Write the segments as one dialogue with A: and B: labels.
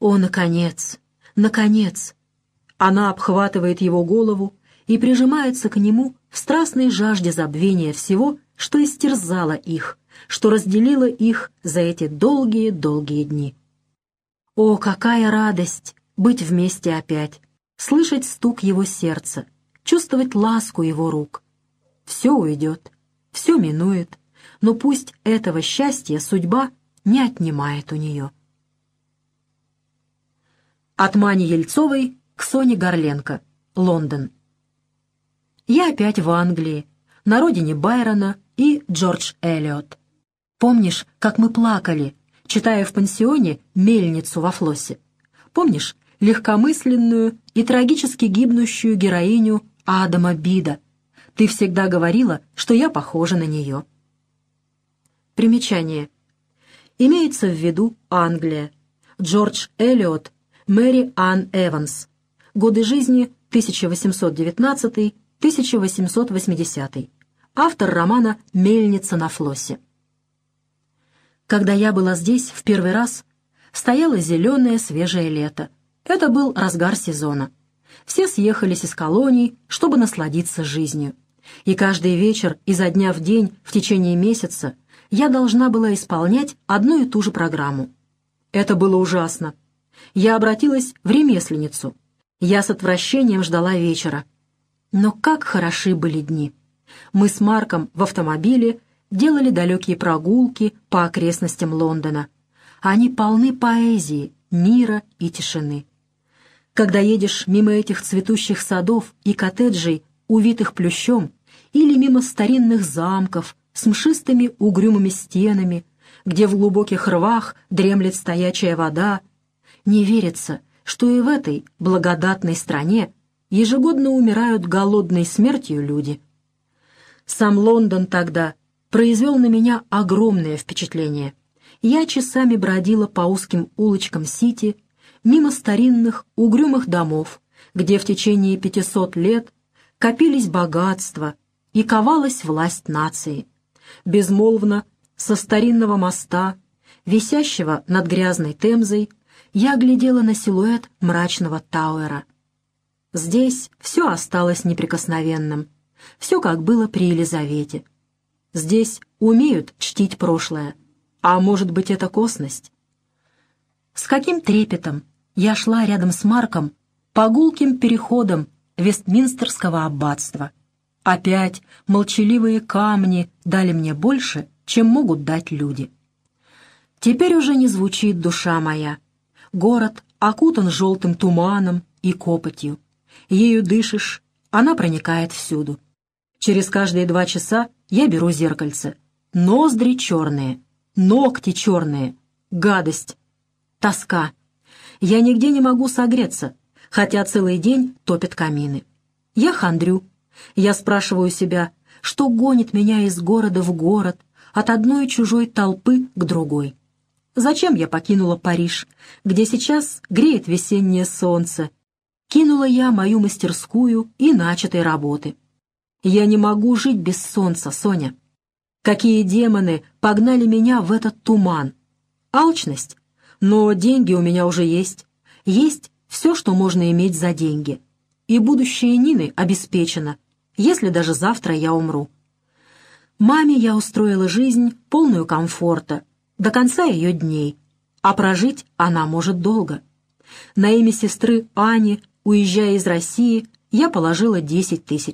A: О, наконец! Наконец! Она обхватывает его голову и прижимается к нему в страстной жажде забвения всего, что истерзало их, что разделило их за эти долгие-долгие дни. О, какая радость быть вместе опять, слышать стук его сердца, чувствовать ласку его рук. Все уйдет, все минует, но пусть этого счастья судьба не отнимает у нее. От Мани Ельцовой к Соне Горленко. Лондон. Я опять в Англии, на родине Байрона и Джордж Элиот. Помнишь, как мы плакали, читая в пансионе «Мельницу» во Флоссе? Помнишь легкомысленную и трагически гибнущую героиню Адама Бида? Ты всегда говорила, что я похожа на нее. Примечание. Имеется в виду Англия. Джордж Элиот, Мэри Анн Эванс. Годы жизни 1819-1880. Автор романа «Мельница на Флоссе». Когда я была здесь в первый раз, стояло зеленое свежее лето. Это был разгар сезона. Все съехались из колоний, чтобы насладиться жизнью. И каждый вечер, изо дня в день, в течение месяца, я должна была исполнять одну и ту же программу. Это было ужасно. Я обратилась в ремесленницу. Я с отвращением ждала вечера. Но как хороши были дни. Мы с Марком в автомобиле делали далекие прогулки по окрестностям Лондона. Они полны поэзии, мира и тишины. Когда едешь мимо этих цветущих садов и коттеджей, увитых плющом, или мимо старинных замков с мшистыми угрюмыми стенами, где в глубоких рвах дремлет стоячая вода, не верится, что и в этой благодатной стране ежегодно умирают голодной смертью люди. Сам Лондон тогда произвел на меня огромное впечатление. Я часами бродила по узким улочкам Сити, мимо старинных угрюмых домов, где в течение 500 лет копились богатства и ковалась власть нации. Безмолвно, со старинного моста, висящего над грязной Темзой, я глядела на силуэт мрачного Тауэра. Здесь все осталось неприкосновенным, все как было при Елизавете. Здесь умеют чтить прошлое, а может быть, это косность. С каким трепетом я шла рядом с Марком по гулким переходам Вестминстерского аббатства. Опять молчаливые камни дали мне больше, чем могут дать люди. Теперь уже не звучит душа моя. Город окутан желтым туманом и копотью. Ею дышишь, она проникает всюду. Через каждые 2 часа я беру зеркальце. Ноздри черные, ногти черные, гадость, тоска. Я нигде не могу согреться, хотя целый день топят камины. Я хандрю. Я спрашиваю себя, что гонит меня из города в город, от одной чужой толпы к другой. Зачем я покинула Париж, где сейчас греет весеннее солнце? Кинула я мою мастерскую и начатой работы. Я не могу жить без солнца, Соня. Какие демоны погнали меня в этот туман? Алчность? Но деньги у меня уже есть. Есть все, что можно иметь за деньги. И будущее Нины обеспечено, если даже завтра я умру. Маме я устроила жизнь, полную комфорта, до конца ее дней, а прожить она может долго. На имя сестры Ани, уезжая из России, я положила 10 000.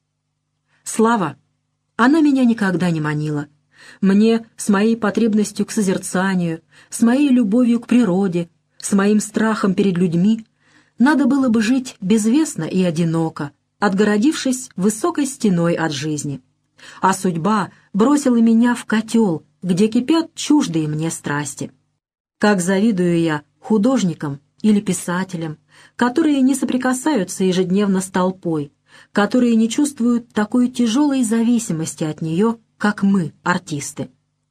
A: Слава, она меня никогда не манила. Мне с моей потребностью к созерцанию, с моей любовью к природе, с моим страхом перед людьми надо было бы жить безвестно и одиноко, отгородившись высокой стеной от жизни. А судьба бросила меня в котел, где кипят чуждые мне страсти. Как завидую я художникам или писателям, которые не соприкасаются ежедневно с толпой, которые не чувствуют такой тяжелой зависимости от нее, как мы, артисты.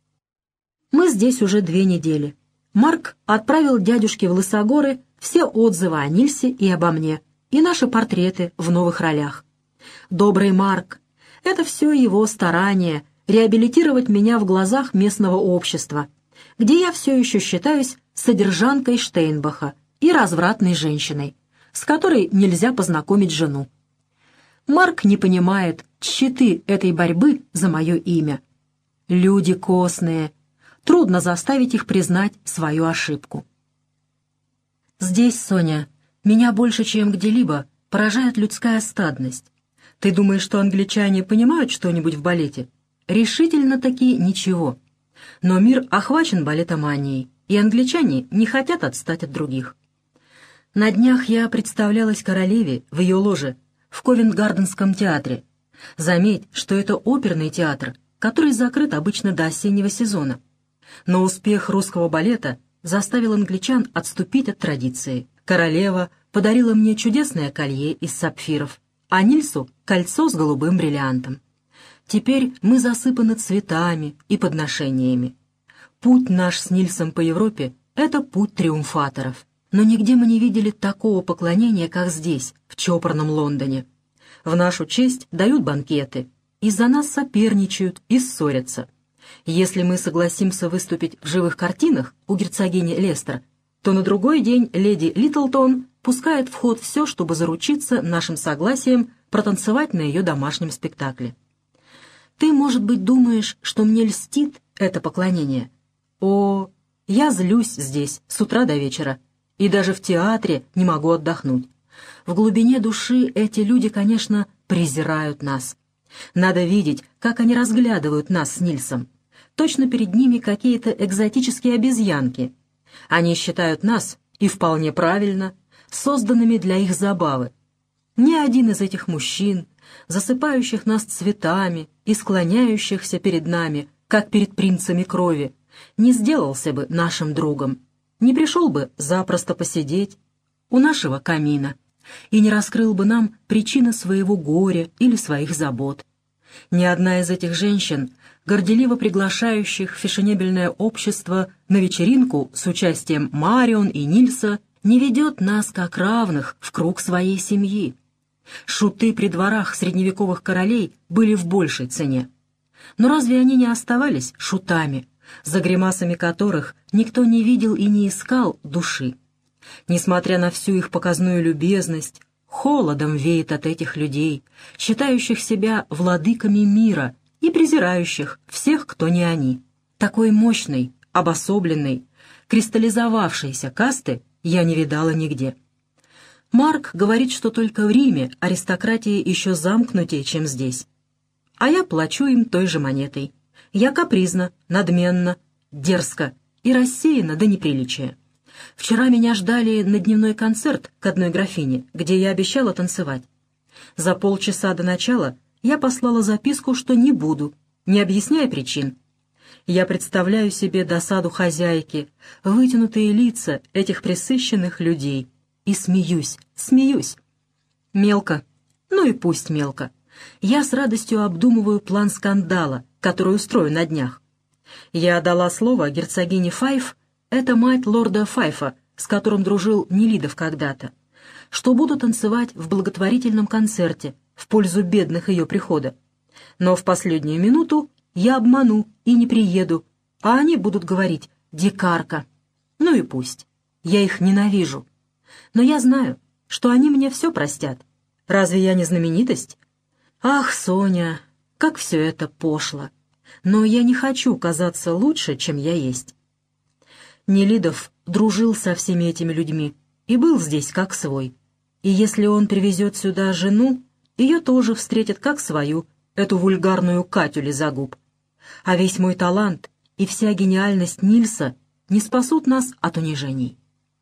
A: Мы здесь уже 2 недели. Марк отправил дядюшке в Лысогоры все отзывы о Нильсе и обо мне, и наши портреты в новых ролях. Добрый Марк, это все его старание реабилитировать меня в глазах местного общества, где я все еще считаюсь содержанкой Штейнбаха и развратной женщиной, с которой нельзя познакомить жену. Марк не понимает тщеты этой борьбы за мое имя. Люди косные, трудно заставить их признать свою ошибку. Здесь, Соня, меня больше, чем где-либо, поражает людская стадность. Ты думаешь, что англичане понимают что-нибудь в балете? Решительно-таки ничего. Но мир охвачен балетоманией, и англичане не хотят отстать от других. На днях я представлялась королеве в ее ложе в Ковент-Гарденском театре. Заметь, что это оперный театр, который закрыт обычно до осеннего сезона. Но успех русского балета заставил англичан отступить от традиции. Королева подарила мне чудесное колье из сапфиров, а Нильсу — кольцо с голубым бриллиантом. Теперь мы засыпаны цветами и подношениями. Путь наш с Нильсом по Европе — это путь триумфаторов. Но нигде мы не видели такого поклонения, как здесь, в чопорном Лондоне. В нашу честь дают банкеты, из-за нас соперничают и ссорятся. Если мы согласимся выступить в живых картинах у герцогини Лестер, то на другой день леди Литлтон пускает в ход все, чтобы заручиться нашим согласием протанцевать на ее домашнем спектакле. Ты, может быть, думаешь, что мне льстит это поклонение? О, я злюсь здесь с утра до вечера, и даже в театре не могу отдохнуть. В глубине души эти люди, конечно, презирают нас. Надо видеть, как они разглядывают нас с Нильсом. Точно перед ними какие-то экзотические обезьянки. Они считают нас, и вполне правильно, созданными для их забавы. Ни один из этих мужчин, засыпающих нас цветами и склоняющихся перед нами, как перед принцами крови, не сделался бы нашим другом, не пришел бы запросто посидеть у нашего камина и не раскрыл бы нам причины своего горя или своих забот. Ни одна из этих женщин, горделиво приглашающих фешенебельное общество на вечеринку с участием Марион и Нильса, не ведет нас как равных в круг своей семьи. Шуты при дворах средневековых королей были в большей цене. Но разве они не оставались шутами, за гримасами которых никто не видел и не искал души? Несмотря на всю их показную любезность, холодом веет от этих людей, считающих себя владыками мира и презирающих всех, кто не они. Такой мощной, обособленной, кристаллизовавшейся касты я не видала нигде. Марк говорит, что только в Риме аристократия еще замкнутее, чем здесь. А я плачу им той же монетой. Я капризна, надменна, дерзко и рассеяна до неприличия. Вчера меня ждали на дневной концерт к одной графине, где я обещала танцевать. За полчаса до начала я послала записку, что не буду, не объясняя причин. Я представляю себе досаду хозяйки, вытянутые лица этих пресыщенных людей, и смеюсь. Мелко, ну и пусть мелко. Я с радостью обдумываю план скандала, который устрою на днях. Я дала слово герцогине Файф, это мать лорда Файфа, с которым дружил Нелидов когда-то, что буду танцевать в благотворительном концерте в пользу бедных ее прихода. Но в последнюю минуту я обману и не приеду, а они будут говорить «дикарка». Ну и пусть. Я их ненавижу. Но я знаю, что они мне все простят. Разве я не знаменитость? Ах, Соня, как все это пошло. Но я не хочу казаться лучше, чем я есть. Нелидов дружил со всеми этими людьми и был здесь как свой. И если он привезет сюда жену, ее тоже встретят как свою, эту вульгарную Катю Лизагуб. А весь мой талант и вся гениальность Нильса не спасут нас от унижений.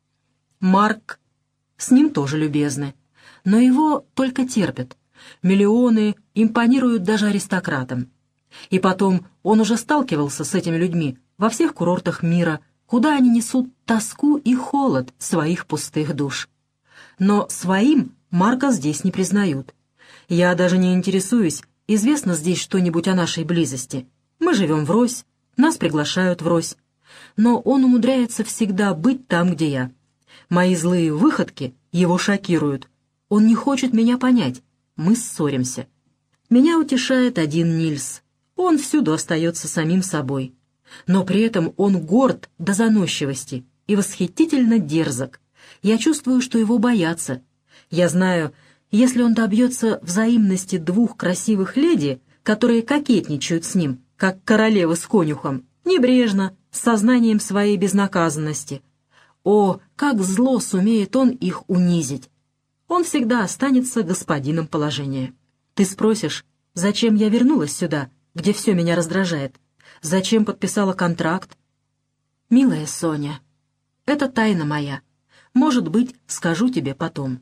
A: Марк, с ним тоже любезны, но его только терпят. Миллионы импонируют даже аристократам. И потом он уже сталкивался с этими людьми во всех курортах мира, куда они несут тоску и холод своих пустых душ. Но своим Марка здесь не признают. Я даже не интересуюсь, известно здесь что-нибудь о нашей близости. Мы живем врозь, нас приглашают врозь. Но он умудряется всегда быть там, где я. Мои злые выходки его шокируют. Он не хочет меня понять. Мы ссоримся. Меня утешает один Нильс. Он всюду остается самим собой. Но при этом он горд до заносчивости и восхитительно дерзок. Я чувствую, что его боятся. Я знаю, если он добьется взаимности двух красивых леди, которые кокетничают с ним, как королева с конюхом, небрежно, с сознанием своей безнаказанности. О, как зло сумеет он их унизить! Он всегда останется господином положения. Ты спросишь, зачем я вернулась сюда, где все меня раздражает? Зачем подписала контракт? Милая Соня, это тайна моя. Может быть, скажу тебе потом.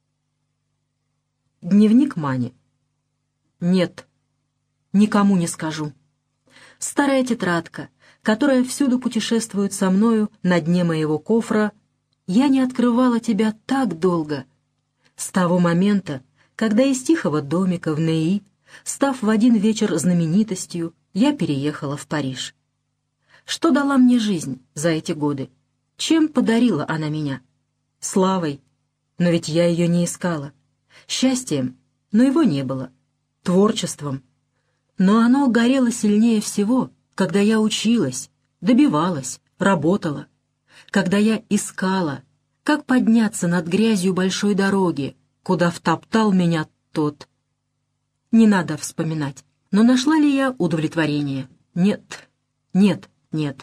A: Дневник Мани. Нет, никому не скажу. Старая тетрадка, которая всюду путешествует со мною на дне моего кофра, я не открывала тебя так долго. С того момента, когда из тихого домика в Неи, став в один вечер знаменитостью, я переехала в Париж. Что дала мне жизнь за эти годы? Чем подарила она меня? Славой, но ведь я ее не искала. Счастьем, но его не было. Творчеством. Но оно горело сильнее всего, когда я училась, добивалась, работала. Когда я искала, как подняться над грязью большой дороги, куда втоптал меня тот. Не надо вспоминать. Но нашла ли я удовлетворение? Нет, нет, нет.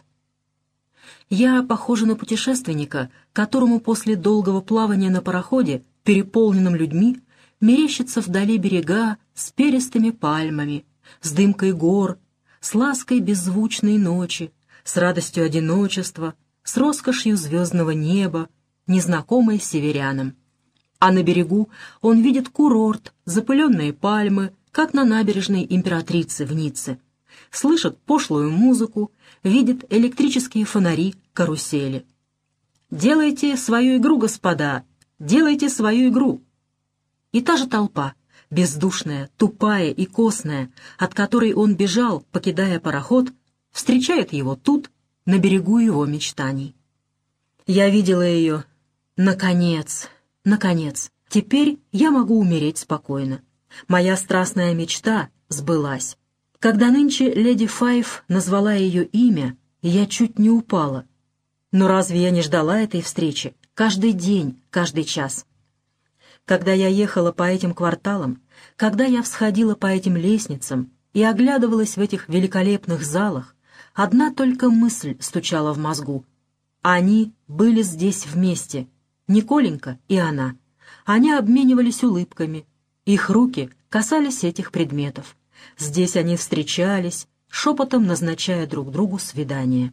A: Я похожа на путешественника, которому после долгого плавания на пароходе, переполненном людьми, мерещится вдали берега с перистыми пальмами, с дымкой гор, с лаской беззвучной ночи, с радостью одиночества, с роскошью звездного неба, незнакомой северянам. А на берегу он видит курорт, запыленные пальмы, как на набережной Императрицы в Ницце, слышит пошлую музыку, видит электрические фонари, карусели. «Делайте свою игру, господа! Делайте свою игру!» И та же толпа, бездушная, тупая и косная, от которой он бежал, покидая пароход, встречает его тут, на берегу его мечтаний. Я видела ее. Наконец, наконец, теперь я могу умереть спокойно. Моя страстная мечта сбылась. Когда нынче леди Файф назвала ее имя, я чуть не упала. Но разве я не ждала этой встречи? Каждый день, каждый час. Когда я ехала по этим кварталам, когда я всходила по этим лестницам и оглядывалась в этих великолепных залах, одна только мысль стучала в мозгу. Они были здесь вместе, Николенька и она. Они обменивались улыбками. Их руки касались этих предметов. Здесь они встречались, шепотом назначая друг другу свидание.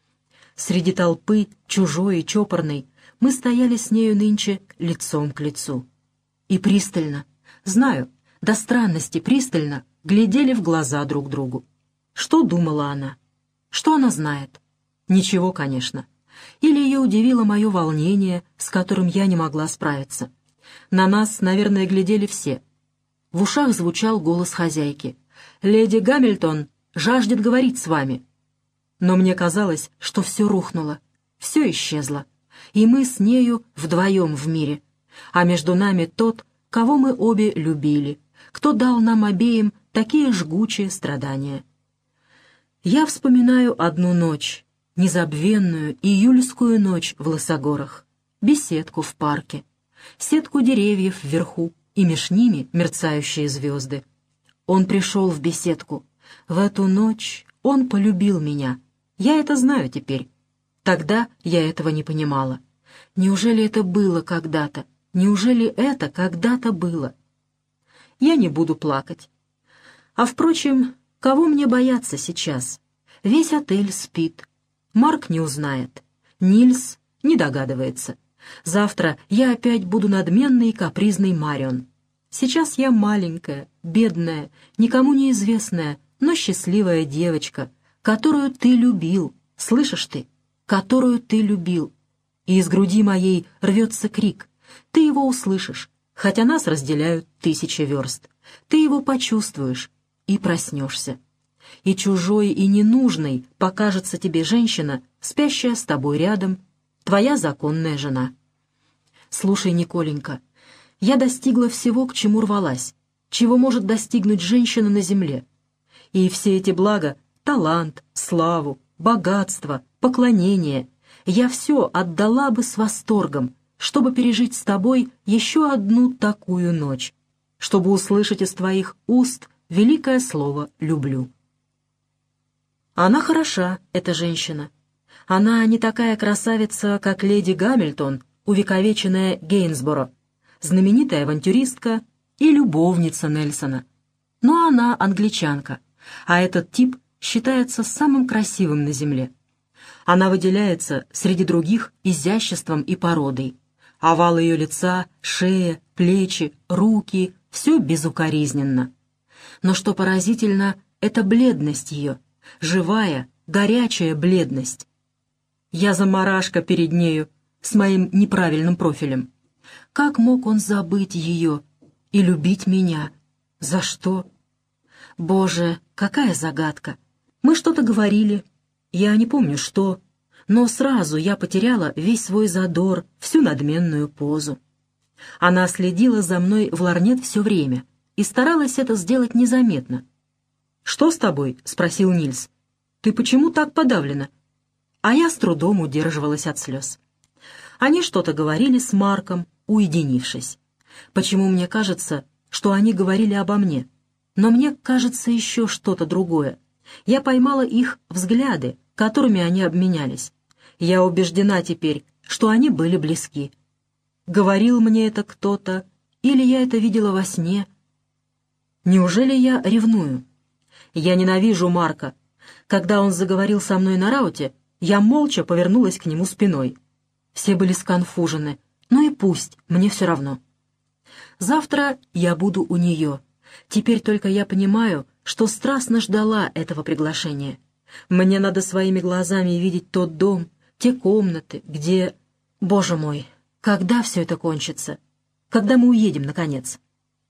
A: Среди толпы, чужой и чопорной, мы стояли с нею нынче лицом к лицу. И пристально, знаю, до странности пристально, глядели в глаза друг другу. Что думала она? Что она знает? Ничего, конечно. Или ее удивило мое волнение, с которым я не могла справиться. На нас, наверное, глядели все. В ушах звучал голос хозяйки. «Леди Гамильтон жаждет говорить с вами». Но мне казалось, что все рухнуло, все исчезло, и мы с нею вдвоем в мире, а между нами тот, кого мы обе любили, кто дал нам обеим такие жгучие страдания. Я вспоминаю одну ночь, незабвенную июльскую ночь в Лысогорах, беседку в парке, сетку деревьев вверху и меж ними мерцающие звезды. Он пришел в беседку. В эту ночь он полюбил меня. Я это знаю теперь. Тогда я этого не понимала. Неужели это было когда-то? Неужели это когда-то было? Я не буду плакать. А, впрочем, кого мне бояться сейчас? Весь отель спит. Марк не узнает. Нильс не догадывается. Завтра я опять буду надменной и капризной Марион. Сейчас я маленькая, бедная, никому неизвестная, но счастливая девочка, которую ты любил, слышишь ты, которую ты любил. И из груди моей рвется крик. Ты его услышишь, хотя нас разделяют 1000 верст. Ты его почувствуешь и проснешься. И чужой, и ненужной покажется тебе женщина, спящая с тобой рядом, твоя законная жена. Слушай, Николенька, я достигла всего, к чему рвалась, чего может достигнуть женщина на земле. И все эти блага — талант, славу, богатство, поклонение — я все отдала бы с восторгом, чтобы пережить с тобой еще одну такую ночь, чтобы услышать из твоих уст великое слово «люблю». Она хороша, эта женщина. Она не такая красавица, как леди Гамильтон, увековеченная Гейнсборо, знаменитая авантюристка и любовница Нельсона. Но она англичанка, а этот тип считается самым красивым на земле. Она выделяется среди других изяществом и породой. Овал ее лица, шея, плечи, руки — все безукоризненно. Но что поразительно, это бледность ее, живая, горячая бледность. Я заморашка перед нею, с моим неправильным профилем. Как мог он забыть ее и любить меня? За что? Боже, какая загадка! Мы что-то говорили, я не помню что, но сразу я потеряла весь свой задор, всю надменную позу. Она следила за мной в лорнет все время и старалась это сделать незаметно. «Что с тобой?» — спросил Нильс. «Ты почему так подавлена?» А я с трудом удерживалась от слез. Они что-то говорили с Марком, уединившись. Почему мне кажется, что они говорили обо мне? Но мне кажется еще что-то другое. Я поймала их взгляды, которыми они обменялись. Я убеждена теперь, что они были близки. Говорил мне это кто-то, или я это видела во сне? Неужели я ревную? Я ненавижу Марка. Когда он заговорил со мной на рауте, я молча повернулась к нему спиной. Все были сконфужены. Ну и пусть, мне все равно. Завтра я буду у нее. Теперь только я понимаю, что страстно ждала этого приглашения. Мне надо своими глазами видеть тот дом, те комнаты, где... Боже мой, когда все это кончится? Когда мы уедем, наконец?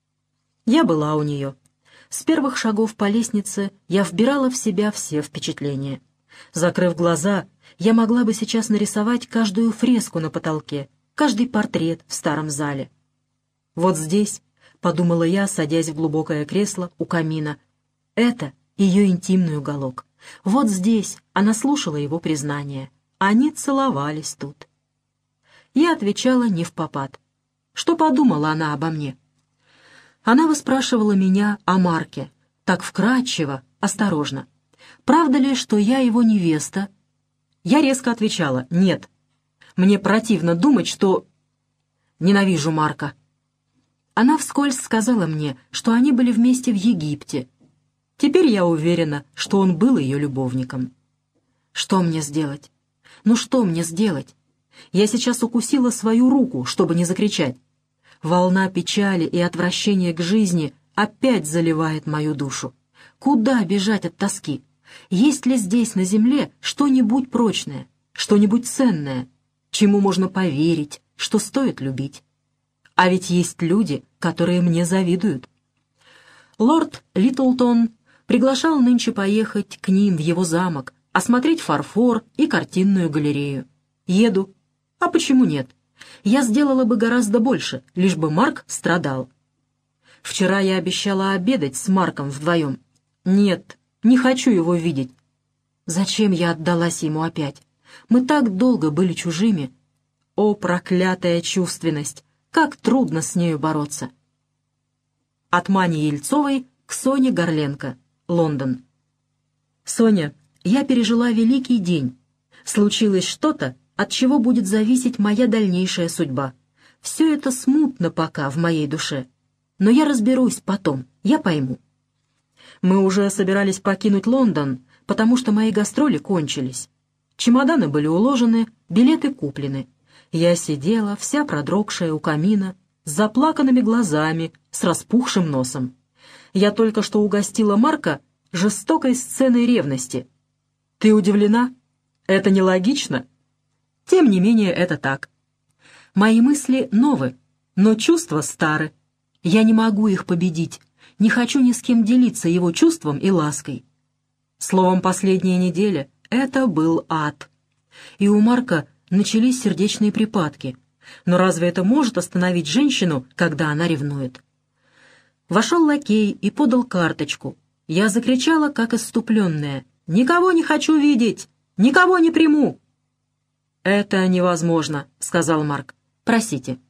A: Я была у нее. С первых шагов по лестнице я вбирала в себя все впечатления. Закрыв глаза, я могла бы сейчас нарисовать каждую фреску на потолке, каждый портрет в старом зале. «Вот здесь», — подумала я, садясь в глубокое кресло у камина, — «это ее интимный уголок. Вот здесь она слушала его признание. Они целовались тут». Я отвечала невпопад. Что подумала она обо мне? Она выспрашивала меня о Марке, так вкратчиво, осторожно. Правда ли, что я его невеста? Я резко отвечала «нет». Мне противно думать, что... Ненавижу Марка. Она вскользь сказала мне, что они были вместе в Египте. Теперь я уверена, что он был ее любовником. Что мне сделать? Ну что мне сделать? Я сейчас укусила свою руку, чтобы не закричать. Волна печали и отвращения к жизни опять заливает мою душу. Куда бежать от тоски? Есть ли здесь на земле что-нибудь прочное, что-нибудь ценное, чему можно поверить, что стоит любить? А ведь есть люди, которые мне завидуют. Лорд Литлтон приглашал нынче поехать к ним в его замок, осмотреть фарфор и картинную галерею. Еду. А почему нет? Я сделала бы гораздо больше, лишь бы Марк страдал. Вчера я обещала обедать с Марком вдвоем. Нет, не хочу его видеть. Зачем я отдалась ему опять? Мы так долго были чужими. О, проклятая чувственность! Как трудно с нею бороться. От Мани Ельцовой к Соне Горленко, Лондон. Соня, я пережила великий день. Случилось что-то, от чего будет зависеть моя дальнейшая судьба. Все это смутно пока в моей душе. Но я разберусь потом, я пойму. Мы уже собирались покинуть Лондон, потому что мои гастроли кончились. Чемоданы были уложены, билеты куплены. Я сидела, вся продрогшая у камина, с заплаканными глазами, с распухшим носом. Я только что угостила Марка жестокой сценой ревности. Ты удивлена? Это нелогично? Тем не менее, это так. Мои мысли новы, но чувства стары. Я не могу их победить, не хочу ни с кем делиться его чувством и лаской. Словом, последняя неделя — это был ад. И у Марка начались сердечные припадки. Но разве это может остановить женщину, когда она ревнует? Вошел лакей и подал карточку. Я закричала, как исступленная: «Никого не хочу видеть! Никого не приму!» «Это невозможно», — сказал Марк. Просите».